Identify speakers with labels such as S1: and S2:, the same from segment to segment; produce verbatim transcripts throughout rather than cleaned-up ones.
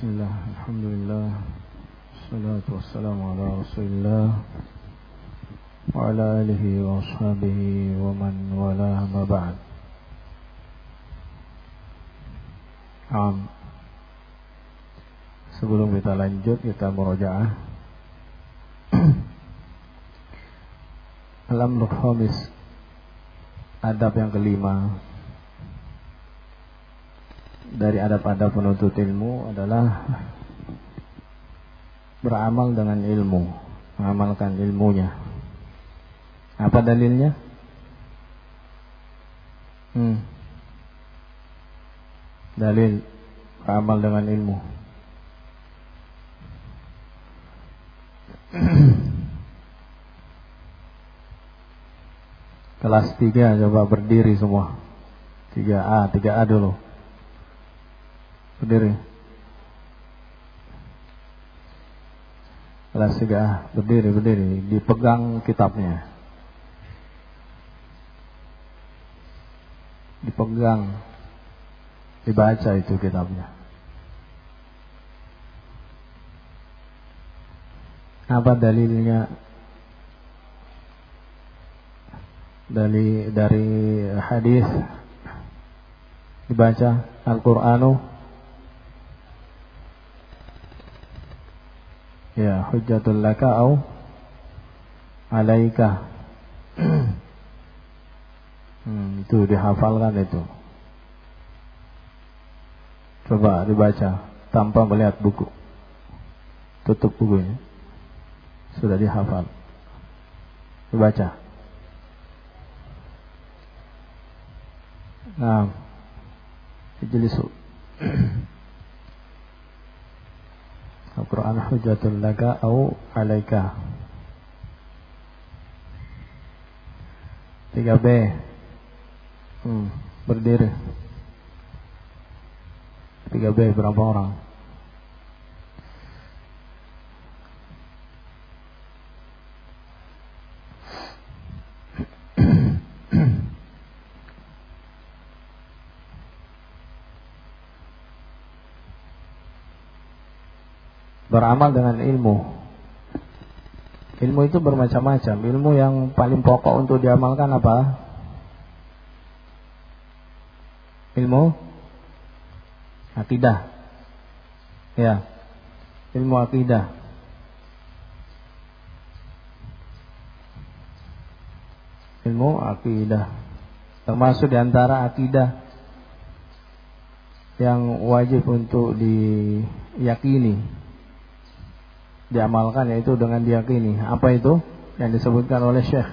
S1: Bismillah, alhamdulillah, salatu wassalamu ala rasulillah wa ala alihi wa ashabihi wa man wala ma ba'd. um, Sebelum kita lanjut, kita murajaah Al-Amrul Khamis, adab yang kelima dari adab-adab penuntut ilmu adalah beramal dengan ilmu, mengamalkan ilmunya. Apa dalilnya? Hmm. Dalil beramal dengan ilmu. Kelas tiga coba berdiri semua. tiga A, tiga A dulu. Berdiri. Kelas tiga A, berdiri, berdiri, dipegang kitabnya. Dipegang. Dibaca itu kitabnya. Apa dalilnya? Dari dari hadis dibaca Al-Qur'anu ya hujjatul laka au alaika. hmm, itu dihafalkan itu. Coba dibaca tanpa melihat buku. Tutup bukunya. Sudah dihafal. Dibaca. Nah, ijlisu. Al-Quran hujjatul laka au alaika. tiga B. Hmm, berdiri. tiga B berapa orang? Beramal dengan ilmu. Ilmu itu bermacam-macam. Ilmu yang paling pokok untuk diamalkan apa? Ilmu akidah. Ya. Ilmu akidah. Ilmu akidah. Termasuk diantara akidah yang wajib untuk diyakini, diamalkan, yaitu dengan diyakini. Apa itu yang disebutkan oleh Syekh?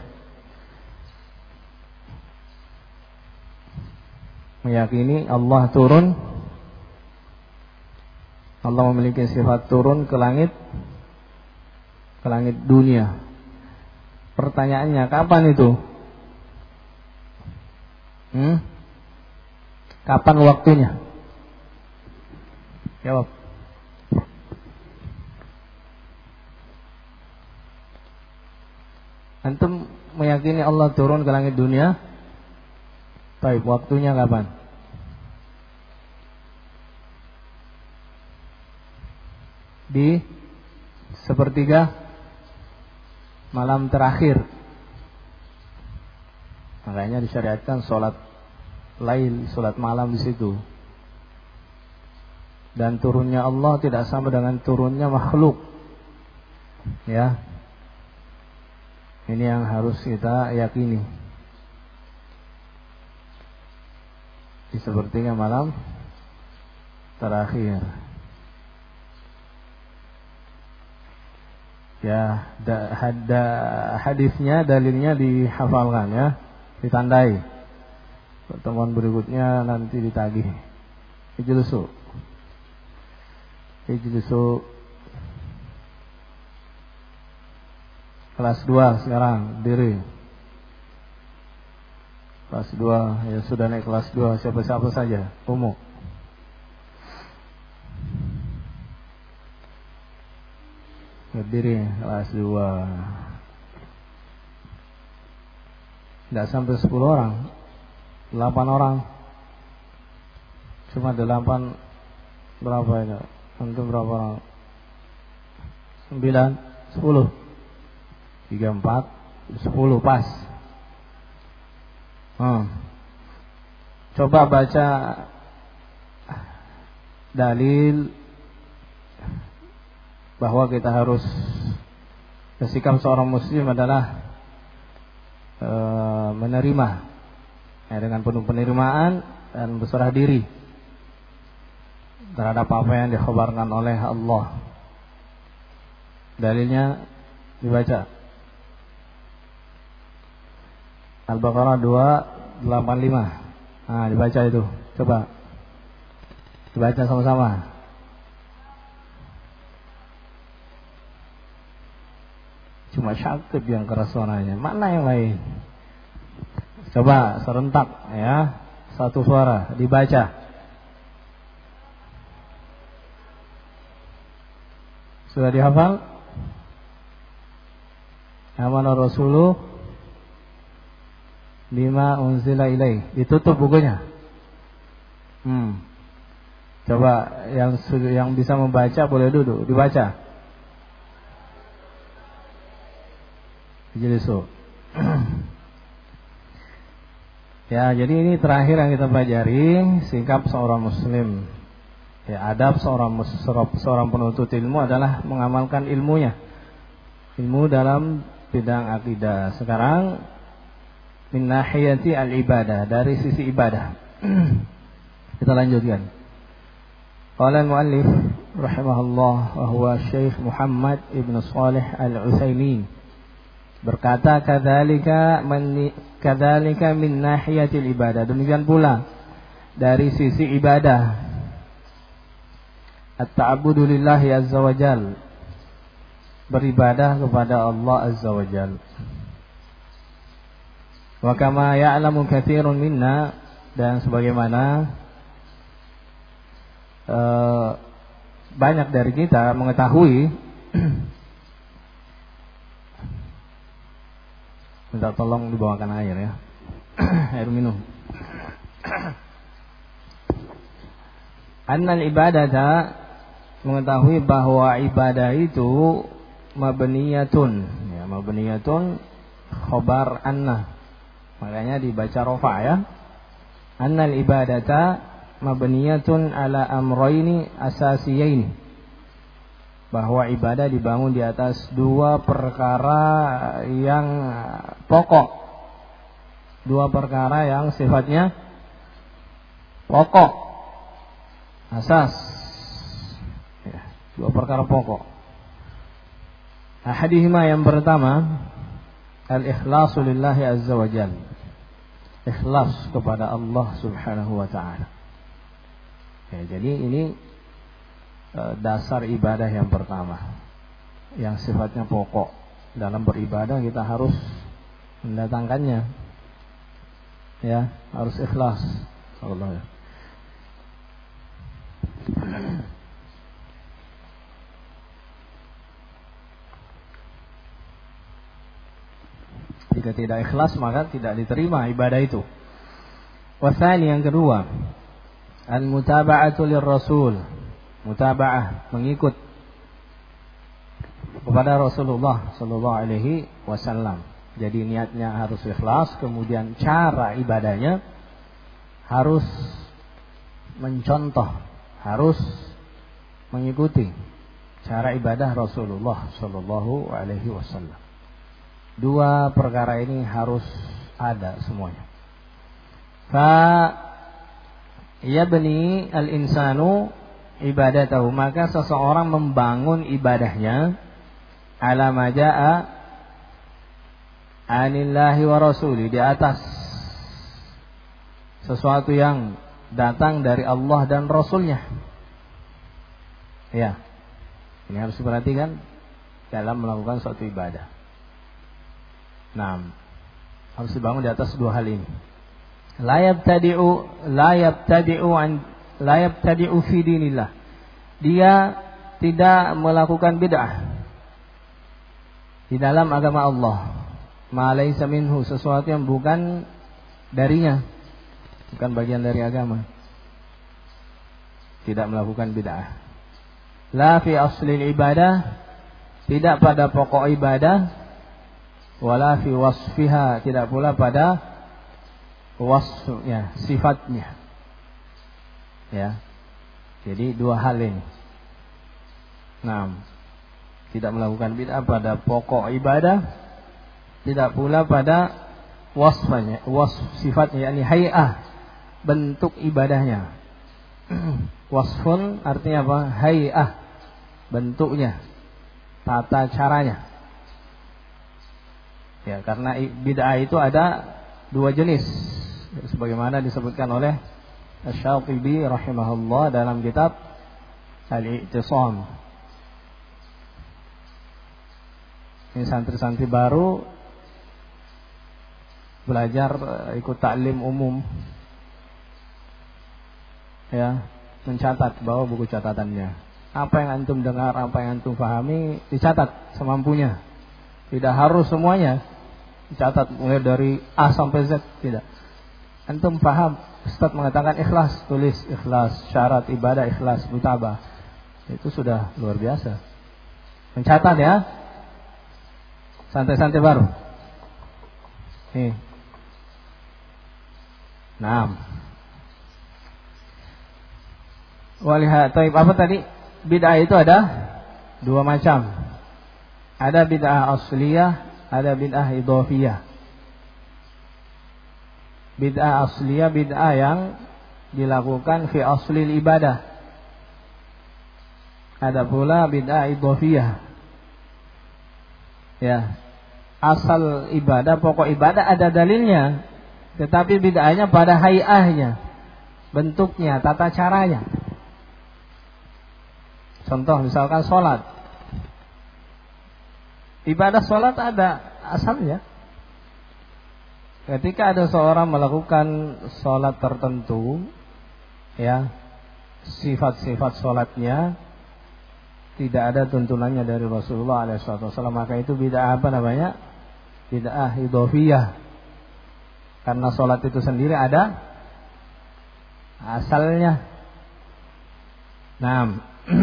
S1: Meyakini Allah turun, Allah memiliki sifat turun ke langit, ke langit dunia. Pertanyaannya, kapan itu? Hmm? Kapan waktunya? Jawab. Antum meyakini Allah turun ke langit dunia? Baik, waktunya kapan? Di sepertiga malam terakhir. Makanya disyariatkan sholat lail, sholat malam di situ. Dan turunnya Allah tidak sama dengan turunnya makhluk. Ya. Ini yang harus kita yakini. Di sepertiga malam terakhir. Ya, da, da, hadisnya, dalilnya dihafalkan ya, ditandai. Pertemuan berikutnya nanti ditagih. Ijlisu. Ijlisu. Kelas dua sekarang, diri. Kelas dua, ya sudah naik kelas dua, siapa-siapa saja, umum. Berdiri, kelas dua. Tidak sampai sepuluh orang, delapan orang. Cuma delapan, berapa ini? Antum berapa orang? Sembilan, sepuluh. Tiga, empat, sepuluh pas. Hmm. Coba baca dalil bahwa kita harus sikap seorang muslim adalah e, menerima ya, dengan penuh penerimaan dan berserah diri terhadap apa yang dikhabarkan oleh Allah. Dalilnya dibaca Al-Baqarah dua delapan lima. Nah, dibaca itu. Coba dibaca sama-sama. Cuma Syakib yang keras suaranya. Mana yang lain? Coba serentak ya. Satu suara dibaca. Sudah dihafal? Amana Rasuluh bima unzila ilaih. Ditutup bukunya. Hmm. Coba yang yang bisa membaca boleh duduk, dibaca. Jadi so. Ya, jadi ini terakhir yang kita pelajari sikap seorang muslim. Ya, adab seorang seorang penuntut ilmu adalah mengamalkan ilmunya. Ilmu dalam bidang akidah. Sekarang min nahiyati al-ibadah, dari sisi ibadah. Kita lanjutkan. Qala al-muallif rahimahullah wa huwa Syekh Muhammad ibn Shalih al-Utsaimin berkata, kadzalika man kadzalika min nahiyatil ibadah, demikian pula dari sisi ibadah, at-ta'abbudu lillahi azza wajal, beribadah kepada Allah azza wajal. Wa kama ya'lamu katsirun minna, dan sebagaimana uh, banyak dari kita mengetahui. Minta tolong dibawakan air ya. Air minum. Annal ibadata, mengetahui bahwa ibadah itu mabniyatun, ya, mabniyatun khabar anna. Makanya dibaca rofa ya. Annal ibadata mabniyatun ala amrayni asasiyaini, bahwa ibadah dibangun di atas dua perkara yang pokok, dua perkara yang sifatnya pokok, asas, ya, dua perkara pokok. Ahadihima, yang pertama, al-ikhlasu lillahi azza wa jalla, ikhlas kepada Allah subhanahu wa ta'ala. Ya, jadi ini dasar ibadah yang pertama, yang sifatnya pokok. Dalam beribadah kita harus mendatangkannya, ya, harus ikhlas. Allah. Jika tidak ikhlas maka tidak diterima ibadah itu. Wasani, yang kedua, al-mutaba'atu lir-rasul, mutaba'ah, mengikut kepada Rasulullah sallallahu alaihi wasallam. Jadi niatnya harus ikhlas, kemudian cara ibadahnya harus mencontoh, harus mengikuti cara ibadah Rasulullah sallallahu alaihi wasallam. Dua perkara ini harus ada semuanya. Fa yabni al-insanu ibadatahu, maka seseorang membangun ibadahnya ala maja'a anillahi wa rasuli, di atas sesuatu yang datang dari Allah dan Rasulnya. Ya, ini harus diperhatikan dalam melakukan suatu ibadah. Nah, harus dibangun di atas dua hal ini. La yabtadi'u la yabtadi'u an la yabtadi'u fi dinillah. Dia tidak melakukan bid'ah di dalam agama Allah. Ma laysa minhu, sesuatu yang bukan darinya, bukan bagian dari agama. Tidak melakukan bid'ah. La fi aslil ibadah, tidak pada pokok ibadah. Wala fi wasfiha, tidak pula pada wasfnya, sifatnya. Ya. Jadi dua hal ini. Nah, tidak melakukan bid'ah pada pokok ibadah, tidak pula pada wasfanya, wasf sifatnya, yakni hay'ah, bentuk ibadahnya. Wasfun artinya apa? Hay'ah, bentuknya, tata caranya. Ya, karena bid'ah itu ada dua jenis, sebagaimana disebutkan oleh Asy-Syatibi rahimahullah dalam kitab Al-I'tisam. Ini santri-santri baru belajar ikut taklim umum, ya, mencatat, bawa buku catatannya. Apa yang antum dengar, apa yang antum pahami, dicatat semampunya. Tidak harus semuanya dicatat mulai dari A sampai Z, tidak. Antum paham, Ustaz mengatakan ikhlas, tulis ikhlas, syarat ibadah ikhlas, mutabah. Itu sudah luar biasa. Mencatat ya. Santai-santai baru. Nih. Naam. Walihat, taib, apa tadi? Bid'ah itu ada dua macam. Ada bid'ah asliyah, ada bid'ah idhofiyah. Bid'ah asliyah, bid'ah yang dilakukan fi aslil ibadah. Ada pula bid'ah idhofiyah. Ya, asal ibadah, pokok ibadah ada dalilnya, tetapi bid'ahnya pada hay'ahnya, bentuknya, tata caranya. Contoh misalkan sholat. Ibadah sholat ada asalnya. Ketika ada seorang melakukan sholat tertentu, ya, sifat-sifat sholatnya tidak ada tuntunannya dari Rasulullah shallallahu alaihi wasallam, maka itu bid'ah apa namanya? Bid'ah idhofiyah. Karena sholat itu sendiri ada asalnya. Naam.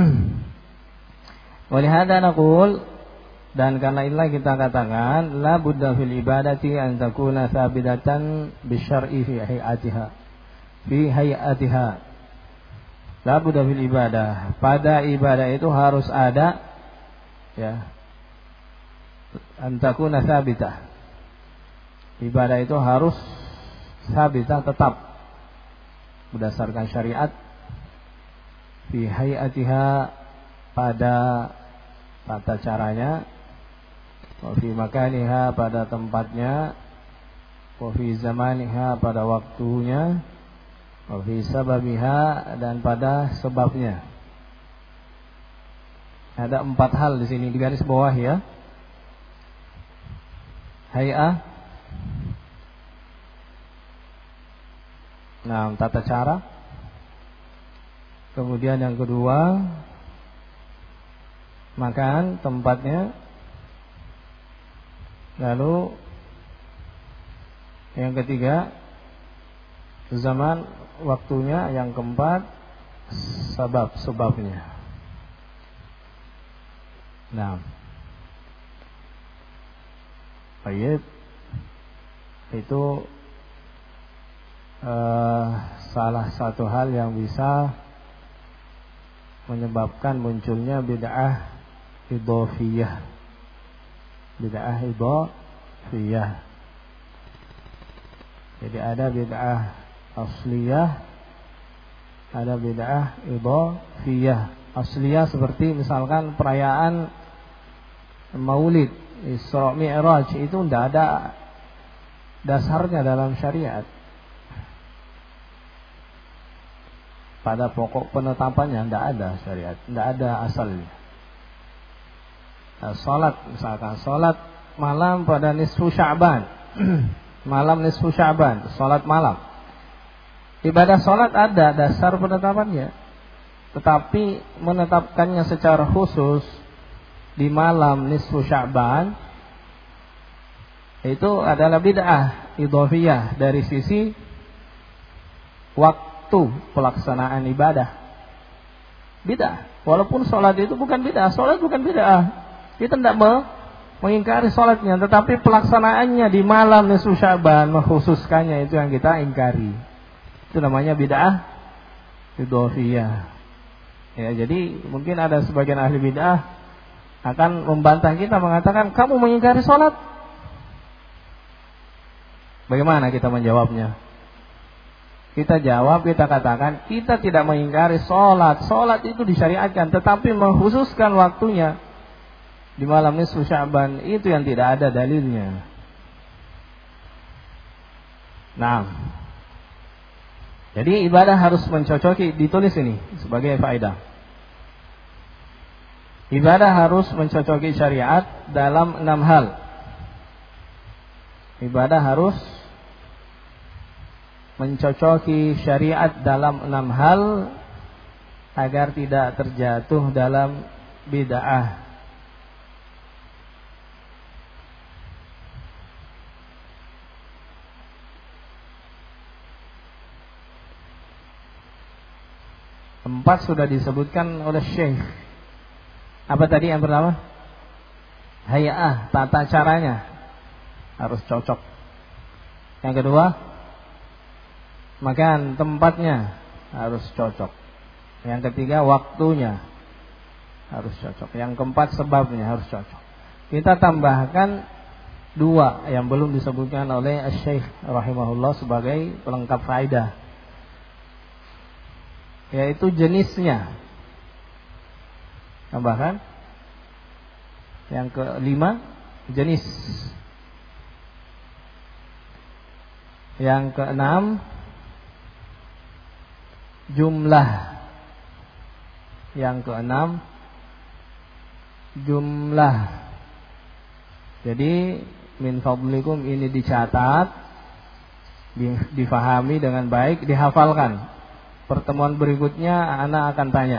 S1: Walihada naqul, dan karena inilah kita katakan la budda fil ibadati an takuna thabitatan bisyar'i fi hayatiha. Fi hayatiha. La budda fil ibadah, pada ibadah itu harus ada, ya, antakuna sabitah. Ibadah itu harus sabitah, tetap berdasarkan syariat. Fi hayatiha, pada tata caranya. Wa fi makaniha, pada tempatnya. Wa fi zamaniha, pada waktunya. Wa fi sababiha, dan pada sebabnya. Ada empat hal di sini di garis bawah ya. Hay'ah. Nah, tata cara. Kemudian yang kedua, makan, tempatnya. Lalu yang ketiga, zaman, waktunya. Yang keempat, sebab-sebabnya. Nah, baik, itu uh, salah satu hal yang bisa menyebabkan munculnya bid'ah idhofiyah. Bid'ah idhofiyah. Jadi ada bid'ah asliyah, ada bid'ah idhofiyah. Asliyah seperti misalkan perayaan Maulid, Isra Mi'raj, itu tidak ada dasarnya dalam syariat. Pada pokok penetapannya tidak ada syariat, tidak ada asalnya. Nah, salat misalkan, salat malam pada nisfu Sya'ban. Malam nisfu Sya'ban, salat malam. Ibadah salat ada dasar penetapannya. Tetapi menetapkannya secara khusus di malam nisfu Sya'ban itu adalah bid'ah idhofiyah dari sisi waktu pelaksanaan ibadah. bid'ah. Walaupun sholat itu bukan bid'ah, sholat bukan bid'ah. Kita tidak mau mengingkari sholatnya, tetapi pelaksanaannya di malam nisfu Sya'ban, mengkhususkannya itu yang kita ingkari. Itu namanya bid'ah idhofiyah. Ya, jadi mungkin ada sebagian ahli bid'ah akan membantah kita, mengatakan kamu mengingkari sholat. Bagaimana kita menjawabnya? Kita jawab, kita katakan kita tidak mengingkari sholat. Sholat itu disyariatkan, tetapi mengkhususkan waktunya di malam nisfu Sya'ban itu yang tidak ada dalilnya. Nah, jadi ibadah harus mencocoki, ditulis ini sebagai faedah. Ibadah harus mencocoki syariat dalam enam hal. Ibadah harus mencocoki syariat dalam enam hal agar tidak terjatuh dalam bid'ah. Empat sudah disebutkan oleh Syekh. Apa tadi yang pertama? Hay'ah, tata caranya harus cocok. Yang kedua, makan tempatnya harus cocok. Yang ketiga, waktunya harus cocok. Yang keempat, sebabnya harus cocok. Kita tambahkan dua yang belum disebutkan oleh Syekh rahimahullah sebagai pelengkap faedah, yaitu jenisnya. Tambahkan yang kelima, jenis. Yang keenam, jumlah. Yang keenam, jumlah. Jadi min fadlikum ini dicatat, difahami dengan baik, dihafalkan. Pertemuan berikutnya anak akan tanya.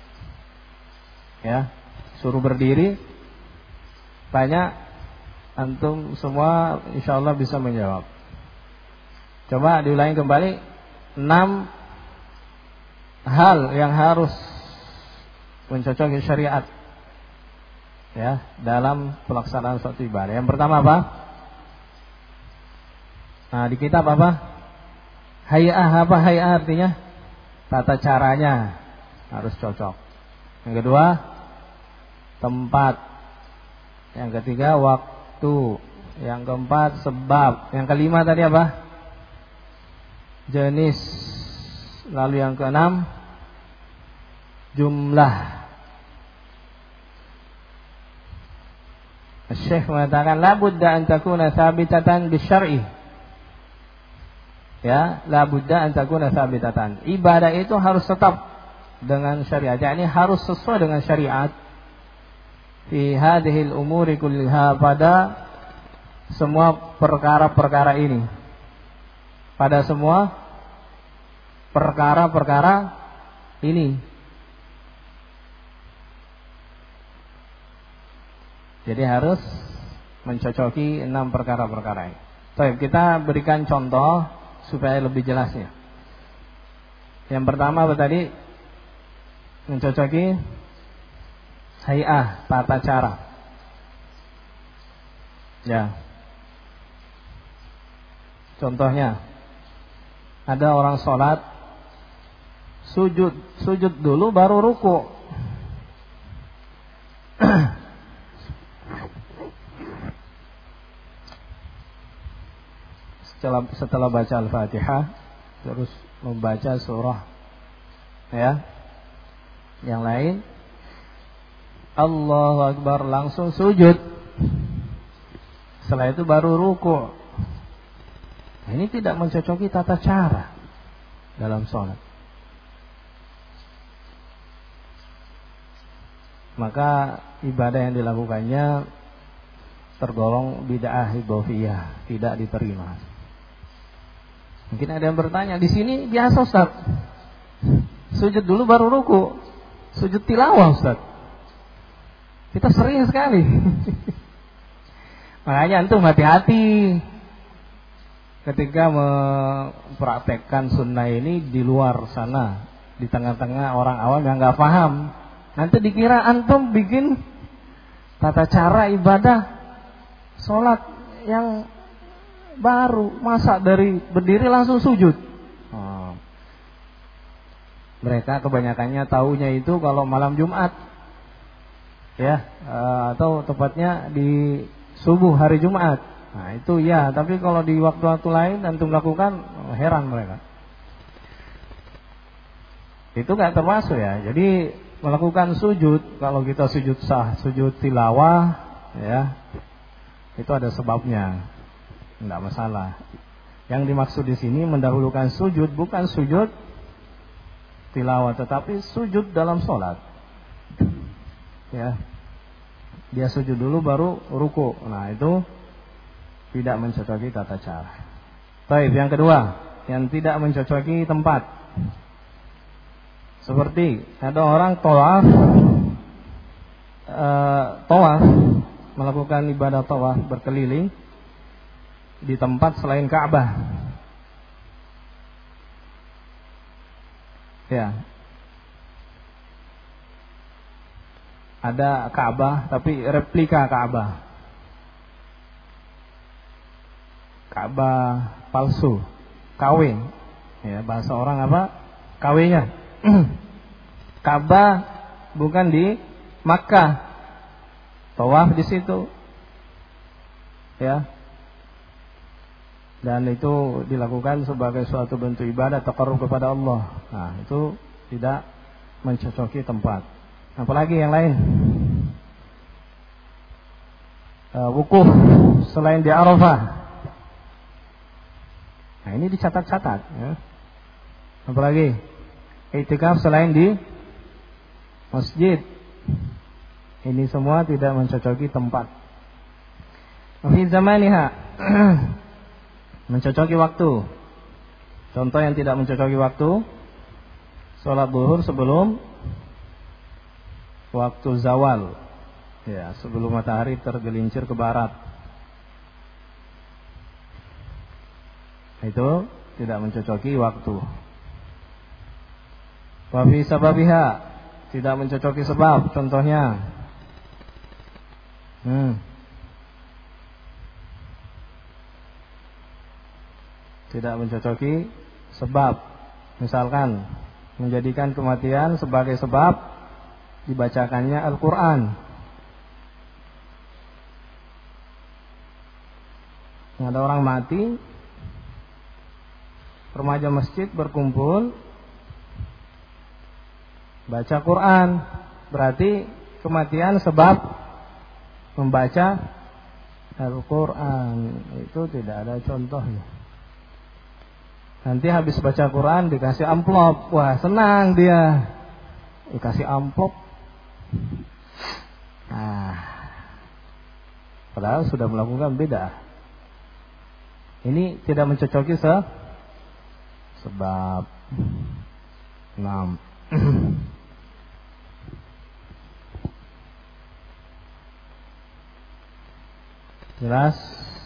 S1: Ya, suruh berdiri, tanya, antum semua insyaallah bisa menjawab. Coba diulangi kembali enam hal yang harus mencocoki syariat ya dalam pelaksanaan suatu ibadah. Yang pertama apa? Nah, di kitab apa? Hay'ah, apa hay'ah artinya? Tata caranya harus cocok. Yang kedua, tempat. Yang ketiga, waktu. Yang keempat, sebab. Yang kelima tadi apa? Jenis. Lalu yang keenam, jumlah. Syekh mengatakan la budda an takuna thabitatan bisyar'i. Ya, la budda an takuna thabitatan. Ibadah itu harus tetap dengan syariat. Yakni harus sesuai dengan syariat. Fi hadhil umuri kulliha, pada semua perkara-perkara ini. Pada semua perkara-perkara ini. Jadi harus mencocoki enam perkara-perkara ini. Baik, kita berikan contoh supaya lebih jelasnya. Yang pertama apa tadi? Mencocoki hay'ah, tata cara. Ya. Contohnya, ada orang sholat, sujud, sujud dulu baru ruku. setelah, setelah baca Al-Fatihah, terus membaca surah ya yang lain, Allahu Akbar, langsung sujud. Setelah itu baru ruku. Ini tidak mencocoki tata cara dalam sholat. Maka ibadah yang dilakukannya tergolong bid'ah idhofiyah, tidak diterima. Mungkin ada yang bertanya, di sini biasa Ustaz, sujud dulu baru ruku, sujud tilawah Ustaz. Kita sering sekali. Makanya antum hati-hati ketika mempraktekkan sunnah ini di luar sana, di tengah-tengah orang awam yang nggak paham. Nanti dikira antum bikin tata cara ibadah sholat yang baru, masa dari berdiri langsung sujud. Oh. Mereka kebanyakannya taunya itu kalau malam Jumat, ya, atau tepatnya di subuh hari Jumat. Nah itu ya, tapi kalau di waktu-waktu lain antum lakukan, oh, heran mereka. Itu nggak termasuk ya. Jadi melakukan sujud, kalau kita sujud sah, sujud tilawah, ya, itu ada sebabnya, nggak masalah. Yang dimaksud di sini mendahulukan sujud bukan sujud tilawah, tetapi sujud dalam sholat. Ya, dia sujud dulu baru ruku. Nah itu tidak mencocoki tata cara. Baik, yang kedua, yang tidak mencocoki tempat. Seperti ada orang tawaf, e, tawaf melakukan ibadah tawaf berkeliling di tempat selain Ka'bah. Ya, ada Ka'bah tapi replika Ka'bah, Ka'bah palsu, K W. Ya, bahasa orang apa? K W-nya. Ka'bah bukan di Makkah, tawaf di situ, ya, dan itu dilakukan sebagai suatu bentuk ibadah taqarrub kepada Allah. Nah itu tidak mencocoki tempat. Apalagi yang lain, uh, wukuf selain di Arafah. Nah ini dicatat-catat, ya. Apalagi iktikaf selain di masjid. Ini semua tidak mencocoki tempat. Fi zamaniha, mencocoki waktu. Contoh yang tidak mencocoki waktu, sholat zuhur sebelum waktu zawal, ya, sebelum matahari tergelincir ke barat. Itu tidak mencocoki waktu. Wa fi sababiha, tidak mencocoki sebab. Contohnya, hmm, tidak mencocoki sebab. Misalkan menjadikan kematian sebagai sebab dibacakannya Al-Quran. Ada orang mati, remaja masjid berkumpul baca Quran, berarti kematian sebab membaca Al-Quran. Itu tidak ada contohnya. Nanti habis baca Quran dikasih amplop, wah senang dia, dikasih amplop. Nah, padahal sudah melakukan bid'ah. Ini tidak mencocoki se sebab. Enam. Jelas?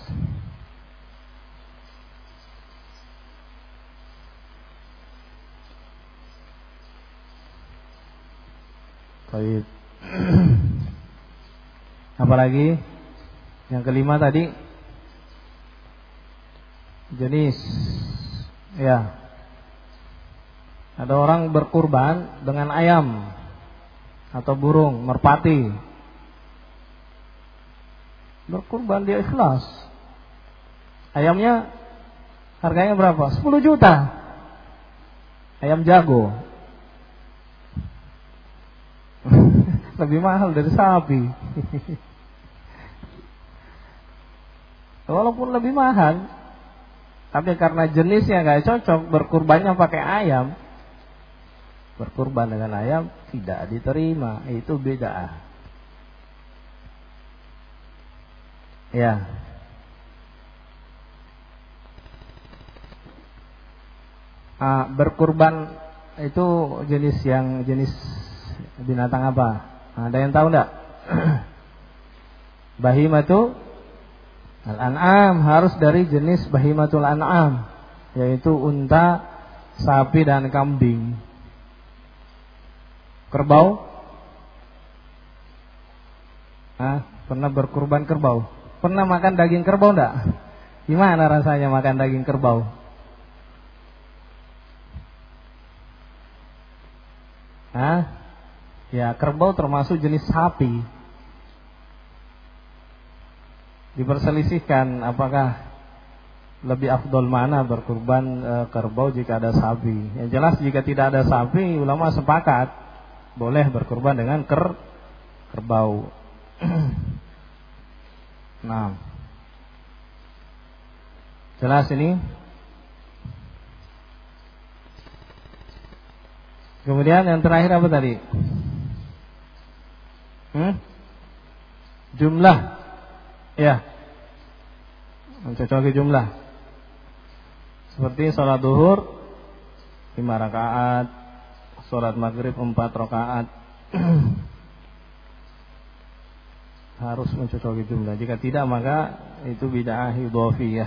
S1: Baik. Apalagi yang kelima tadi, jenis, ya, ada orang berkurban dengan ayam atau burung, merpati. Berkurban dia ikhlas. Ayamnya harganya berapa? sepuluh juta. Ayam jago. Lebih mahal dari sapi. Walaupun lebih mahal, tapi karena jenisnya gak cocok, berkurbannya pakai ayam. Berkurban dengan ayam tidak diterima. Itu bid'ah. Ya. Ah, berkurban itu jenis yang jenis binatang apa? Ada yang tahu enggak? Bahimatu al-an'am, harus dari jenis bahimatul an'am, yaitu unta, sapi dan kambing. Kerbau? Hah? Pernah berkurban kerbau? Pernah makan daging kerbau enggak? Gimana rasanya makan daging kerbau? Hah? Ya, kerbau termasuk jenis sapi. Diperselisihkan apakah lebih afdol mana berkurban e, kerbau jika ada sapi. Yang jelas jika tidak ada sapi, ulama sepakat boleh berkurban dengan ker kerbau. Nah, jelas ini. Kemudian yang terakhir apa tadi? Hmm? Jumlah. Ya. Mencocoki jumlah. Seperti sholat duhur lima rakaat, sholat maghrib empat rakaat. Harus mencocoki jumlah. Jika tidak maka itu bid'ah idhofiyah.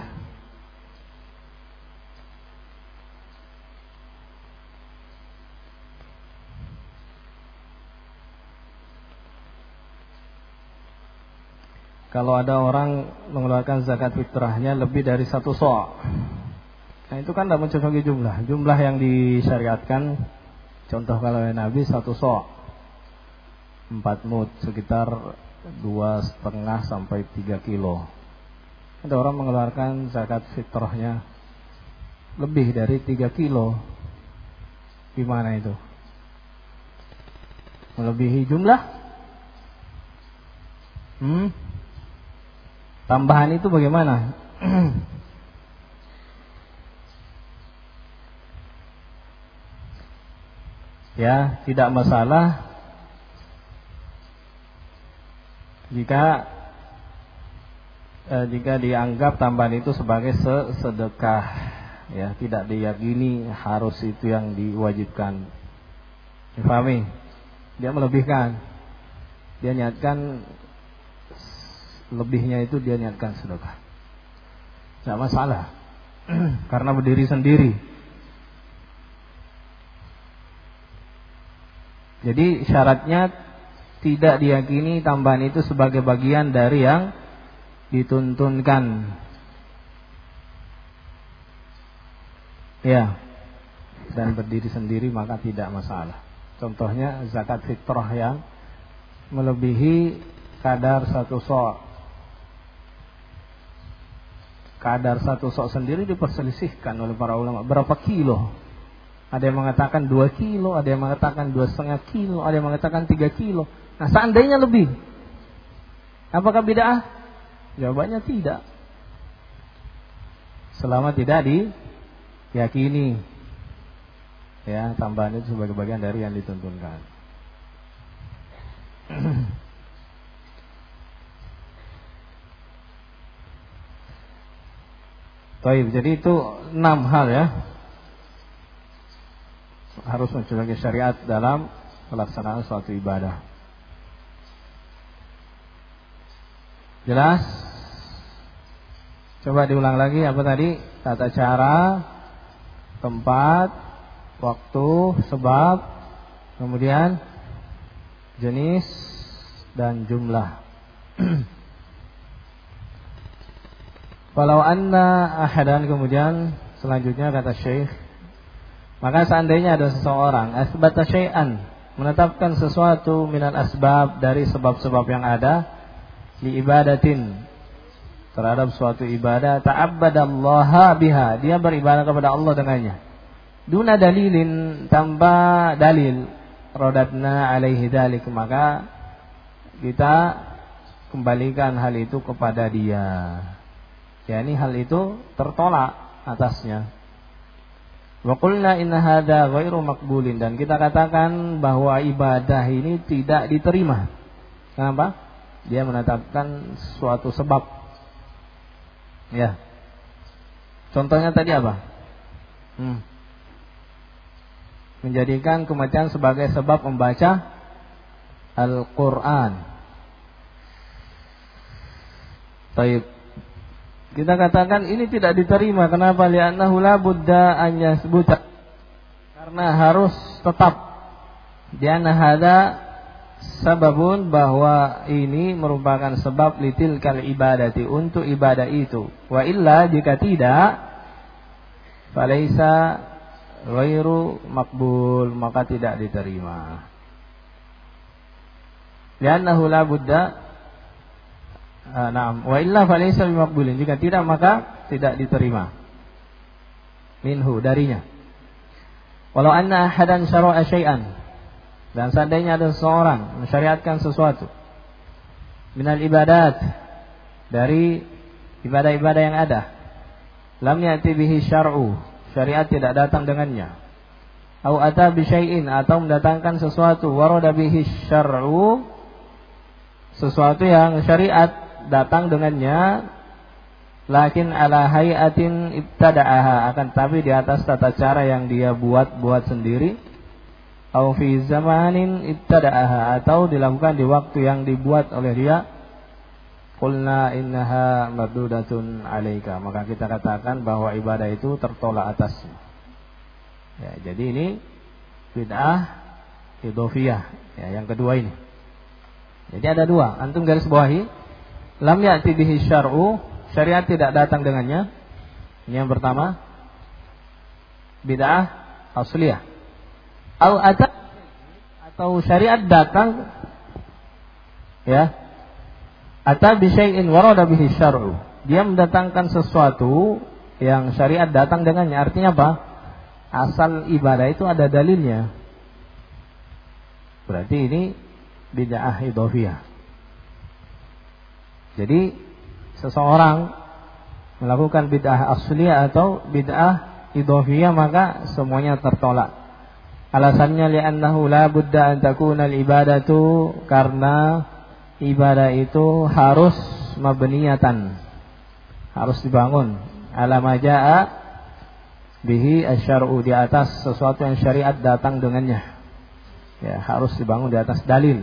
S1: Kalau ada orang mengeluarkan zakat fitrahnya lebih dari satu so', nah itu kan tidak mencocoki jumlah. Jumlah yang disyariatkan, contoh kalau Nabi satu so', empat mud, sekitar dua setengah sampai tiga kilo. Ada orang mengeluarkan zakat fitrahnya lebih dari tiga kilo. Gimana itu? Melebihi jumlah? Hmm? Tambahan itu bagaimana? Ya, tidak masalah jika eh, jika dianggap tambahan itu sebagai sedekah, ya, tidak diyakini harus itu yang diwajibkan. Difahami? Dia melebihkan, dia niatkan lebihnya itu dia niatkan sedekah, tidak masalah, karena berdiri sendiri. Jadi syaratnya tidak diyakini tambahan itu sebagai bagian dari yang dituntunkan. Ya, dan berdiri sendiri maka tidak masalah. Contohnya zakat fitrah yang melebihi kadar satu so'. Kadar satu so' sendiri diperselisihkan oleh para ulama berapa kilo. Ada yang mengatakan dua kilo, ada yang mengatakan dua setengah kilo, ada yang mengatakan tiga kilo. Nah, seandainya lebih, apakah bid'ah? Jawabannya tidak. Selama tidak diyakini, ya, tambahan itu sebagai bagian dari yang dituntunkan. Baik, jadi itu enam hal ya, harus mencocoki syariat dalam pelaksanaan suatu ibadah. Jelas? Coba diulang lagi apa tadi? Tata cara, tempat, waktu, sebab, kemudian jenis dan jumlah. Walau anna ahadan, kemudian selanjutnya kata Syekh, maka seandainya ada seseorang asbata syai'an, menetapkan sesuatu minal asbab, dari sebab-sebab yang ada, li ibadatin, terhadap suatu ibadah, ta'abbadallaha biha, dia beribadah kepada Allah dengannya, duna dalilin, tanpa dalil, rodatna alaihi dalik, maka kita kembalikan hal itu kepada dia. Ya, ini hal itu tertolak atasnya. Wa qulna inna hadza ghairu maqbulin, dan kita katakan bahwa ibadah ini tidak diterima. Kenapa? Dia menetapkan suatu sebab. Ya. Contohnya tadi apa? Hmm. Menjadikan kematian sebagai sebab membaca Al-Qur'an. Baik. Kita katakan ini tidak diterima. Kenapa? Li'annahu la budda an yasbuta, karena harus tetap Diana hada sababun, bahwa ini merupakan sebab litilkal ibadati, untuk ibadah itu. Wa illa, jika tidak, falaisa ghairu maqbul, maka tidak diterima. Li'annahu la budda uh, na'am wa illa falaysa bimaqbulin, jika tidak maka tidak diterima minhu, darinya. Walau anna ahadan syara'a syai'an, dan seandainya ada seseorang mensyariatkan sesuatu minal ibadat, dari ibadah-ibadah yang ada, lam ya'ti bihi syar'u, syariat tidak datang dengannya, au ata bi syai'in, atau mendatangkan sesuatu warada bihi syar'u, sesuatu yang syariat datang dengannya, lakin ala hayatin ibtada'aha, akan tapi di atas tata cara yang dia buat-buat sendiri, au fi zamanin ibtada'aha, atau dilakukan di waktu yang dibuat oleh dia, qulna innaha mardudatun 'alaika, maka kita katakan bahwa ibadah itu tertolak atasnya. Ya, jadi ini bid'ah idhofiyah, ya, yang kedua ini. Jadi ada dua, antum garis bawahi. Lam ya'ti bihi syar'u, syariat tidak datang dengannya. Ini yang pertama, bid'ah asliyah. Au ata, atau syariat datang, ya, ata bi syai'in warada bihi syar'u, dia mendatangkan sesuatu yang syariat datang dengannya. Artinya apa? Asal ibadah itu ada dalilnya. Berarti ini bid'ah idhofiyah. Jadi seseorang melakukan bid'ah asliyah atau bid'ah idhofiyah, maka semuanya tertolak. Alasannya li'annahu la budda an takuna al-ibadatu, karena ibadah itu harus mabniyatan, harus dibangun ala ma jaa bihi asy-syar'u, di atas sesuatu yang syariat datang dengannya. Ya, harus dibangun di atas dalil.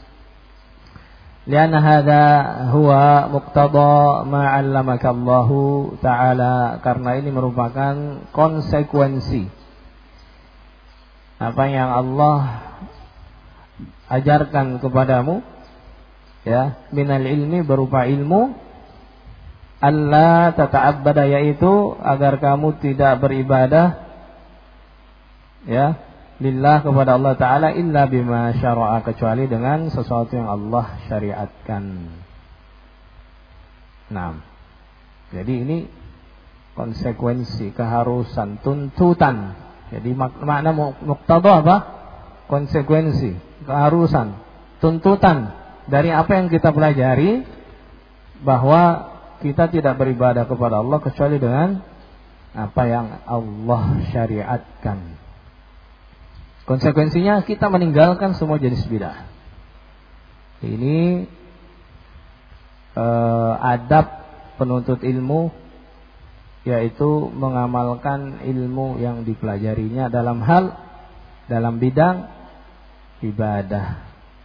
S1: Lianna hadza huwa muqtada ma 'allamaka Allahu ta'ala, karena ini merupakan konsekuensi apa yang Allah ajarkan kepadamu, ya, minal ilmi, berupa ilmu, alla tata'abbada, yaitu agar kamu tidak beribadah, ya, lillah, kepada Allah Ta'ala, illa bima syara'a, kecuali dengan sesuatu yang Allah syariatkan. Nah, jadi ini konsekuensi, keharusan, tuntutan. Jadi mak- makna muqtada apa? Konsekuensi, keharusan, tuntutan dari apa yang kita pelajari, bahwa kita tidak beribadah kepada Allah kecuali dengan apa yang Allah syariatkan. Konsekuensinya kita meninggalkan semua jenis bid'ah. Ini eh, adab penuntut ilmu, yaitu mengamalkan ilmu yang dipelajarinya dalam hal, dalam bidang ibadah.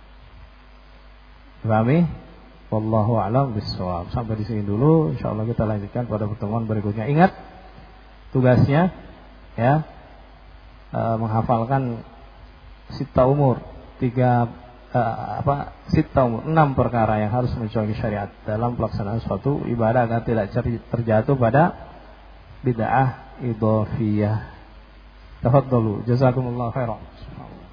S1: Pahami? Wallahu a'lam bishawab. Sampai di sini dulu, insyaallah kita lanjutkan pada pertemuan berikutnya. Ingat tugasnya, ya, e, menghafalkan sita umur, tiga e, apa? Sita umur, enam perkara yang harus mencocoki syariat dalam pelaksanaan suatu ibadah agar tidak terjatuh pada bid'ah idhofiyah. Tafadhalu, jazakumullahu khairan.